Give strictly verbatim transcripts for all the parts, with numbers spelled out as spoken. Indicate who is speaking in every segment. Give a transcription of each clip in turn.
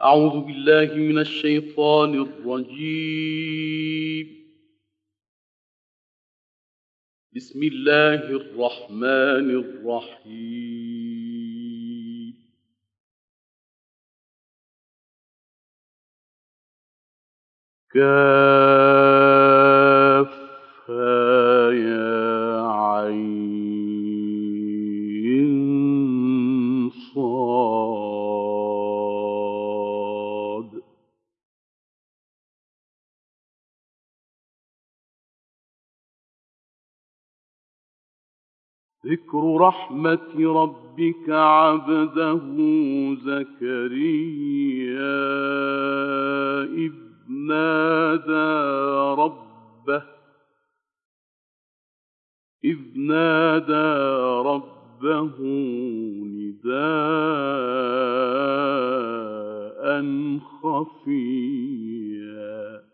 Speaker 1: أعوذ بالله من الشيطان الرجيم. بسم الله الرحمن الرحيم. كافها يا عين صاد. ذكر رحمة ربك عبده زكريا إذ نادى ربه إذ نادى ربه نداء خفيا.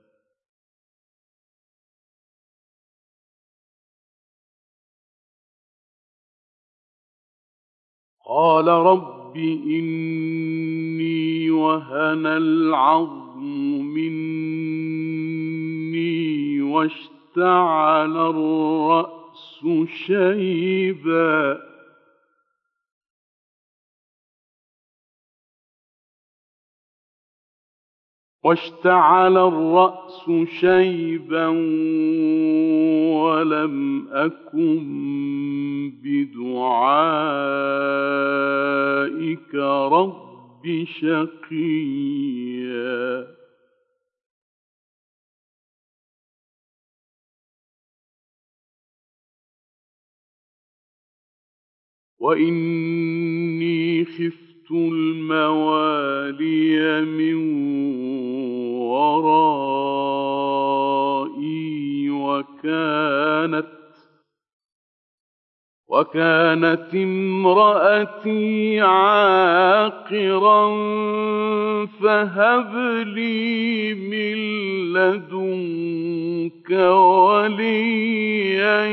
Speaker 1: قال رب إني وهن العظم مني واشتعل الرأس شيبا واشتعل الرأس شيبا ولم أكن بدعائك رب شقيا. وإني خفت الموالي من ورائي وكانت وكانت امرأتي عاقرا فهب لي من لدنك وليا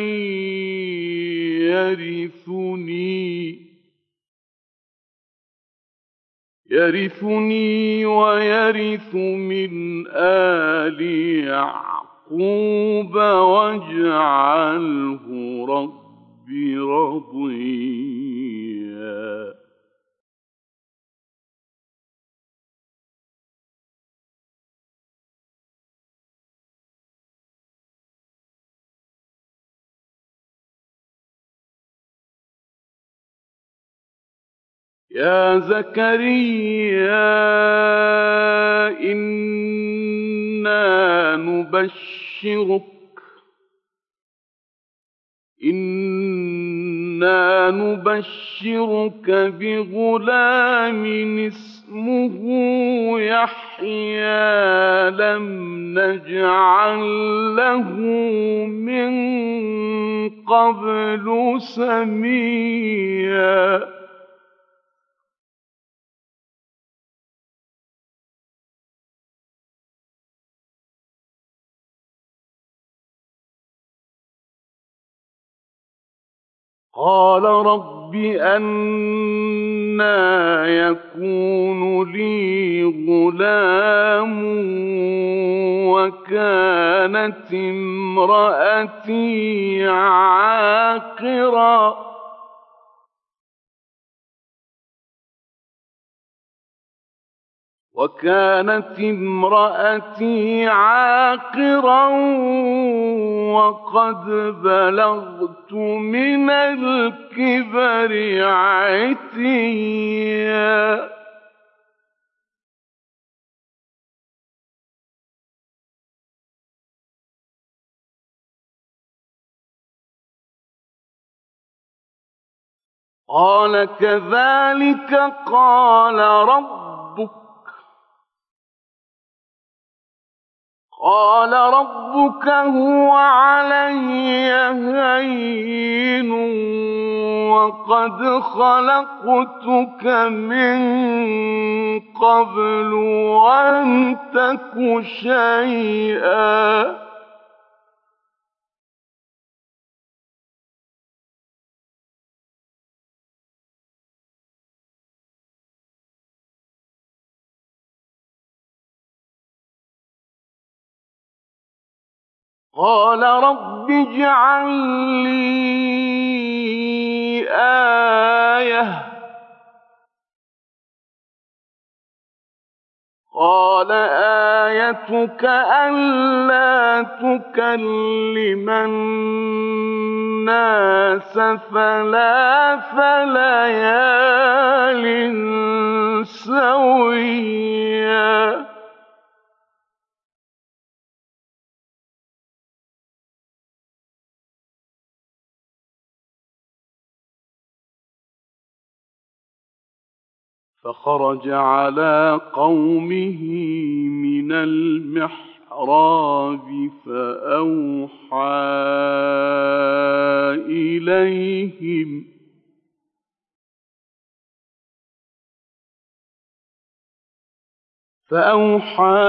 Speaker 1: يرثني يرثني ويرث من آل يعقوب واجعله رب رضيا. يا زكريا إنا نبشرك إنا نبشرك بغلام اسمه يحيى لم نجعل له من قبل سميا. قال رب أنى يكون لي غلام وكانت امرأتي عاقرا وكانت امرأتي عاقرا وقد بلغت من الكبر عتيا. قال كذلك قال ربك قال ربك هو علي هين وقد خلقتك من قبل ولم تك شيئا. قال رب اجعل لي آية قال آيتك ألا تكلم الناس ثلاث ليال سويا فخرج على قومه من المحراب فأوحى إليهم فأوحى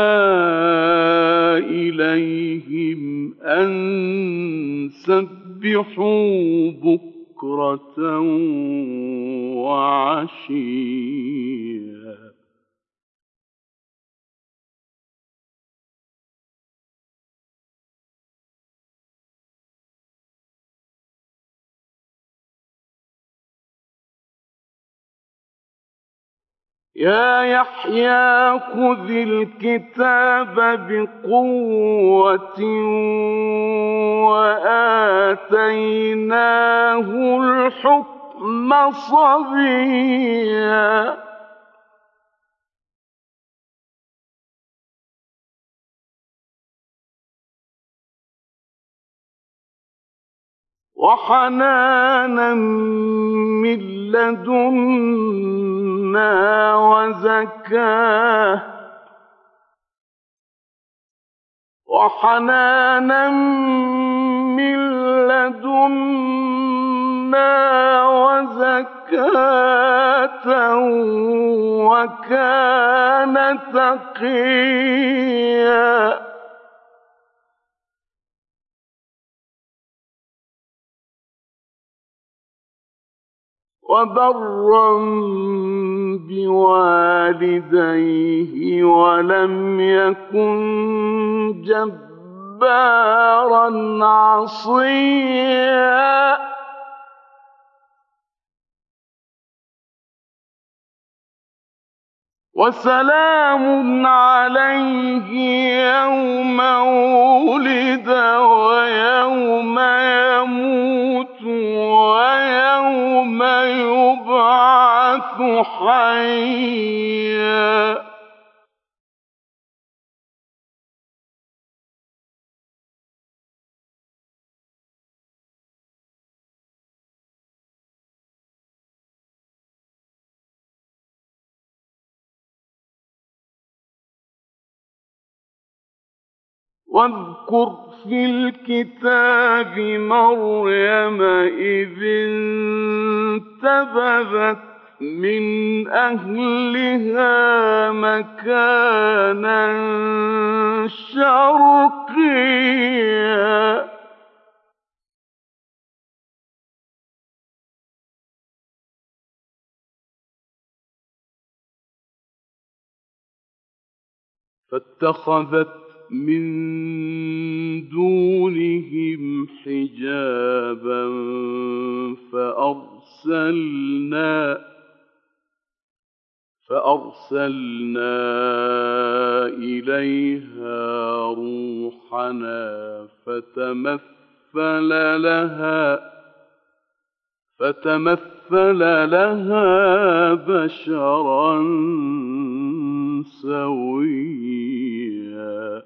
Speaker 1: إليهم أن سبحوا بكرة وعشيا يا يحيى خذ الكتاب بقوة وآتيناه الحكم صبيا وحنانا من لدنا وزكاه وحنانا من لدنا وزكاة وكان تقيا وبرا بوالديه ولم يكن جبارا عصيا وسلام عليه يوم ولد ويوم يموت ويوم يبعث حيا واذكر في الكتاب مريم إذ انتبذت من أهلها مكانا شرقيا فاتخذت من دونهم حجابا فأرسلنا فأرسلنا إليها روحنا فتمثل لها فتمثل لها بشرا سويا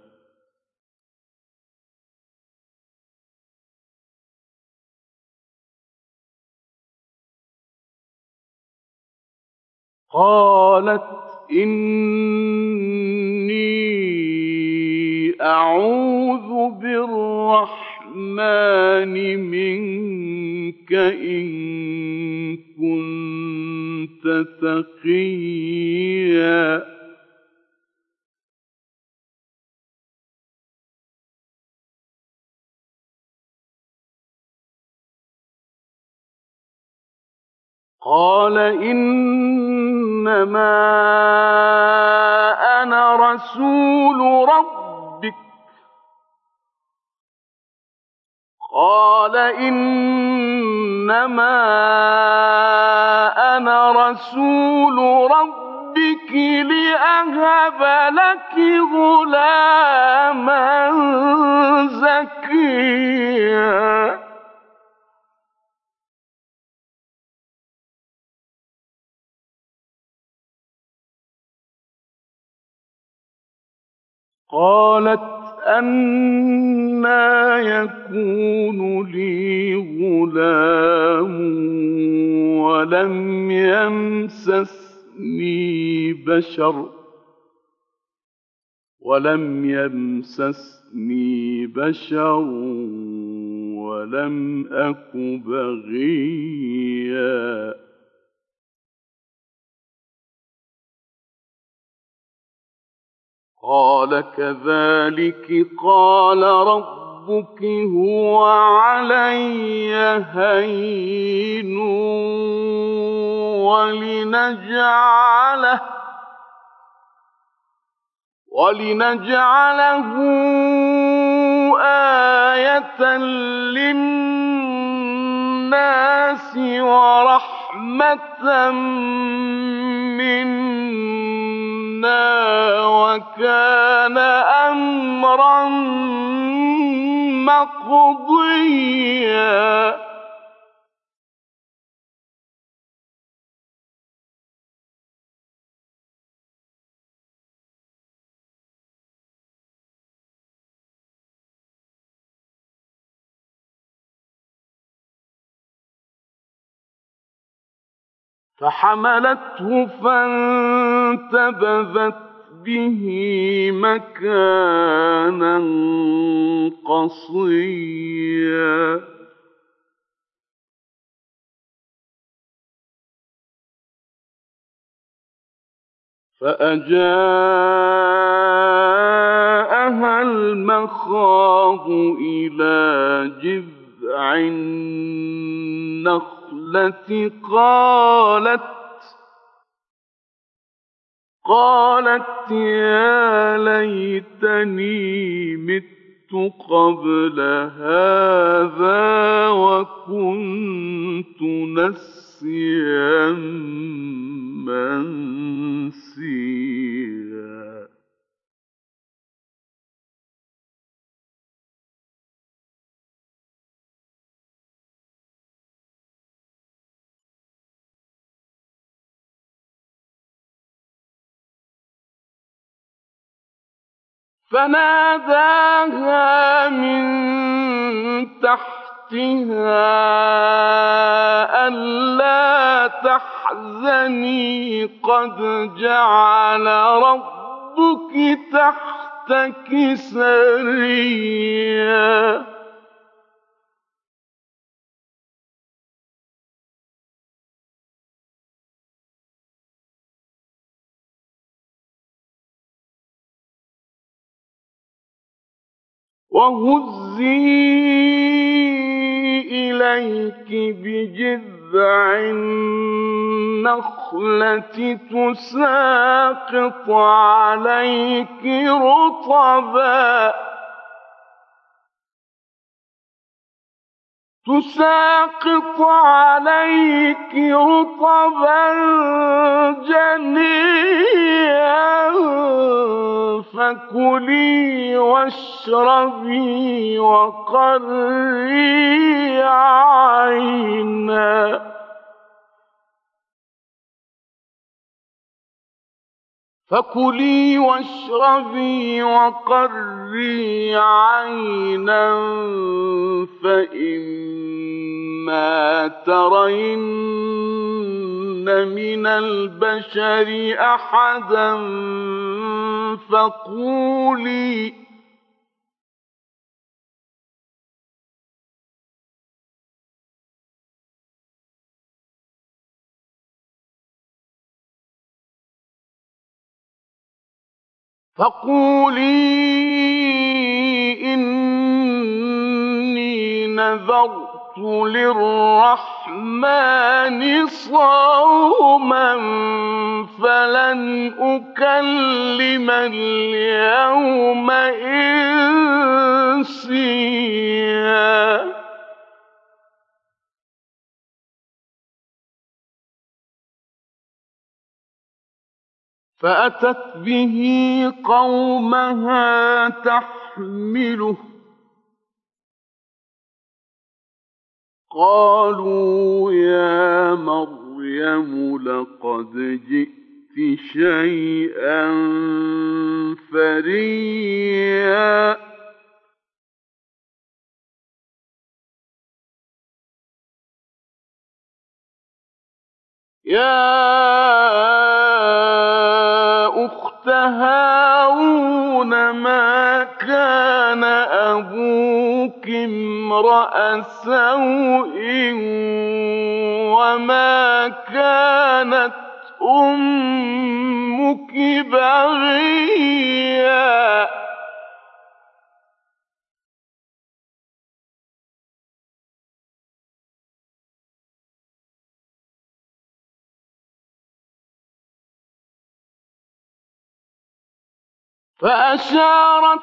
Speaker 1: قالت إني أعوذ بالرحمن منك إن كنت تقيا قال إنما أنا رسول ربك قال إنما أنا رسول ربك لأهب لك غلاما زكيا قالت أنى يكون لي غلام ولم يمسسني بشر ولم يمسسني بشر ولم أك بغيا قال كذلك قال ربك هو علي هين ولنجعله ولنجعله آية للناس ورحمة منا وكان أمرا مقضيا فحملته فانتبذت به مكانا قصيا فأجاءها المخاض إلى جذع النخلة قالت قالت يا ليتني مت قبل هذا وكنت نسيا منسيا فناداها من تحتها ألا تحزني قد جعل ربك تحتك سريا وهزي إليك بجذع النخلة تساقط عليك رطبا تساقط عليك رطبا جنيا فكلي واشربي وقري عينا فكلي واشربي وقري عينا فإما ترين من البشر أحدا فقولي فقولي إني نذرت للرحمن صوما فلن أكلم اليوم إنسيا فأتت به قومها تحمله قالوا يا مريم لقد جئت شيئا فريا يا أخت هارون ما كان أبوك امرأ سوء وما كانت أمك بغيا فأشارت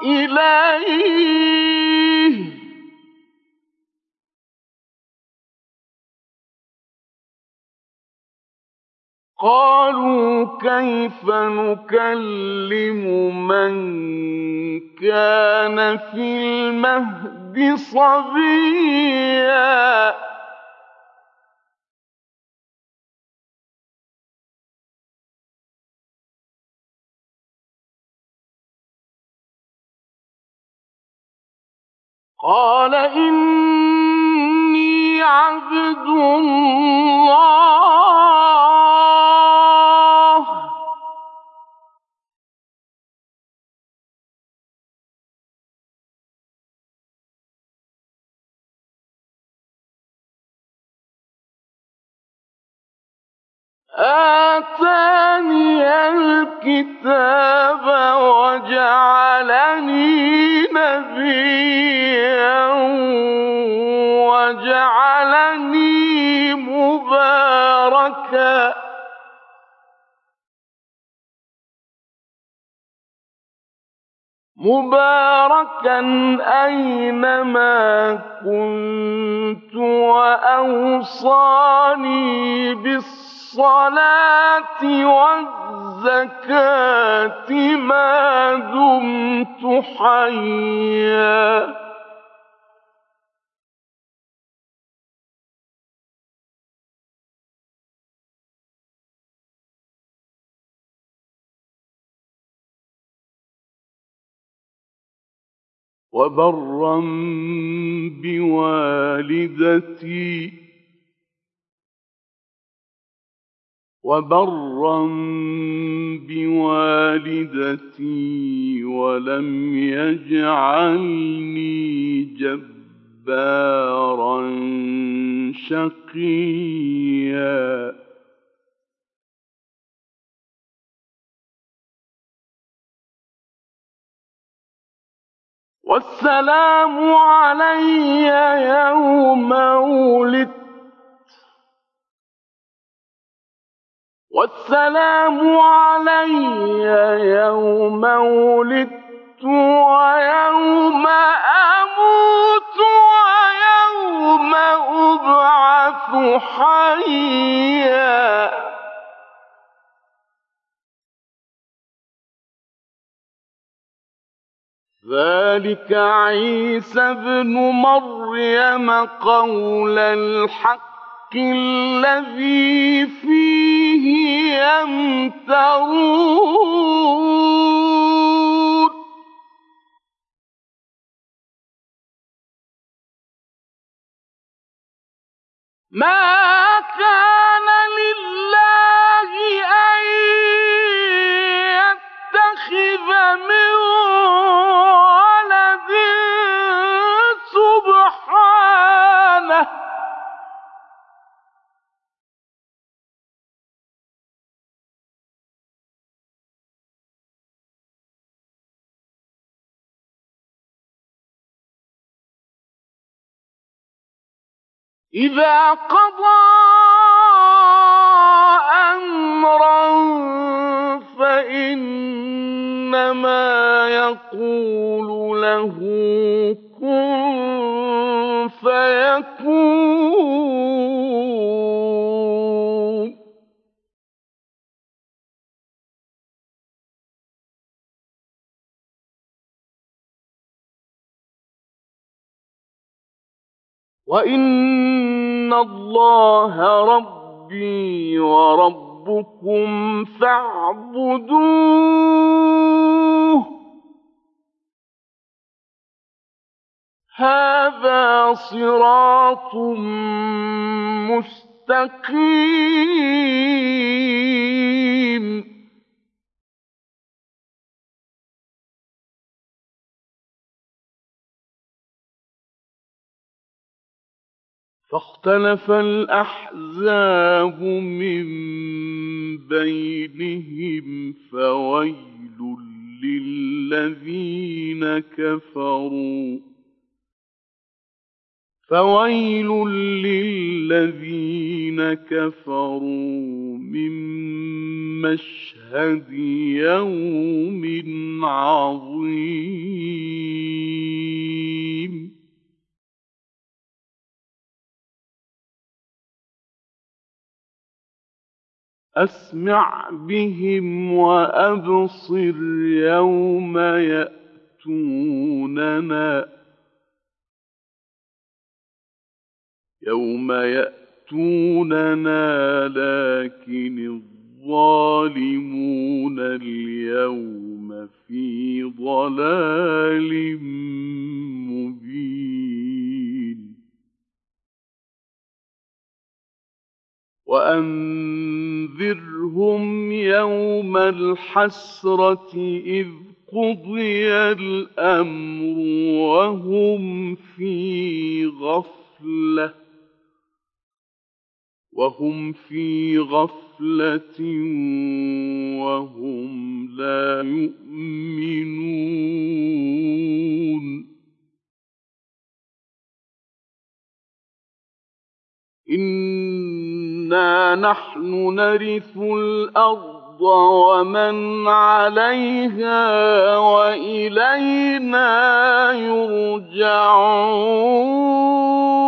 Speaker 1: إليه قالوا كيف نكلم من كان في المهد صبيا قال إني عبد الله آتاني الكتاب وجعلني نبيا وجعلني مباركا مباركا أينما كنت وأوصاني بالصلاة والزكاة ما دمت حيا وبرا بوالدتي وبرا بوالدتي ولم يجعلني جبارا شقيا والسلام علي يوم ولدت والسلام علي يوم ولدت ويوم أموت ويوم أبعث حيا ذلك عيسى ابن مريم قول الحق الذي فيه يمترون ما كان لله أن يتخذ من ولد سبحانه إذا قضى أمرا فإنما يقول له كن فيكون وإن الله ربي وربكم فاعبدوه هذا صراط مستقيم. فاختلف الأحزاب من بينهم فويل للذين كفروا فويل للذين كفروا من مشهد يوم عظيم. أسمع بهم وأبصر يوم يأتوننا يوم يأتوننا لكن الظالمون اليوم في ضلال مبين. وأنذرهم يوم الحسرة إذ قضي الأمر وهم في غفلة وهم في غفلة وهم لا يؤمنون. إنا نحن نرث الأرض ومن عليها وإلينا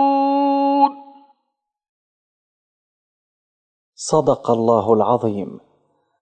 Speaker 1: يرجعون.
Speaker 2: صدق الله العظيم.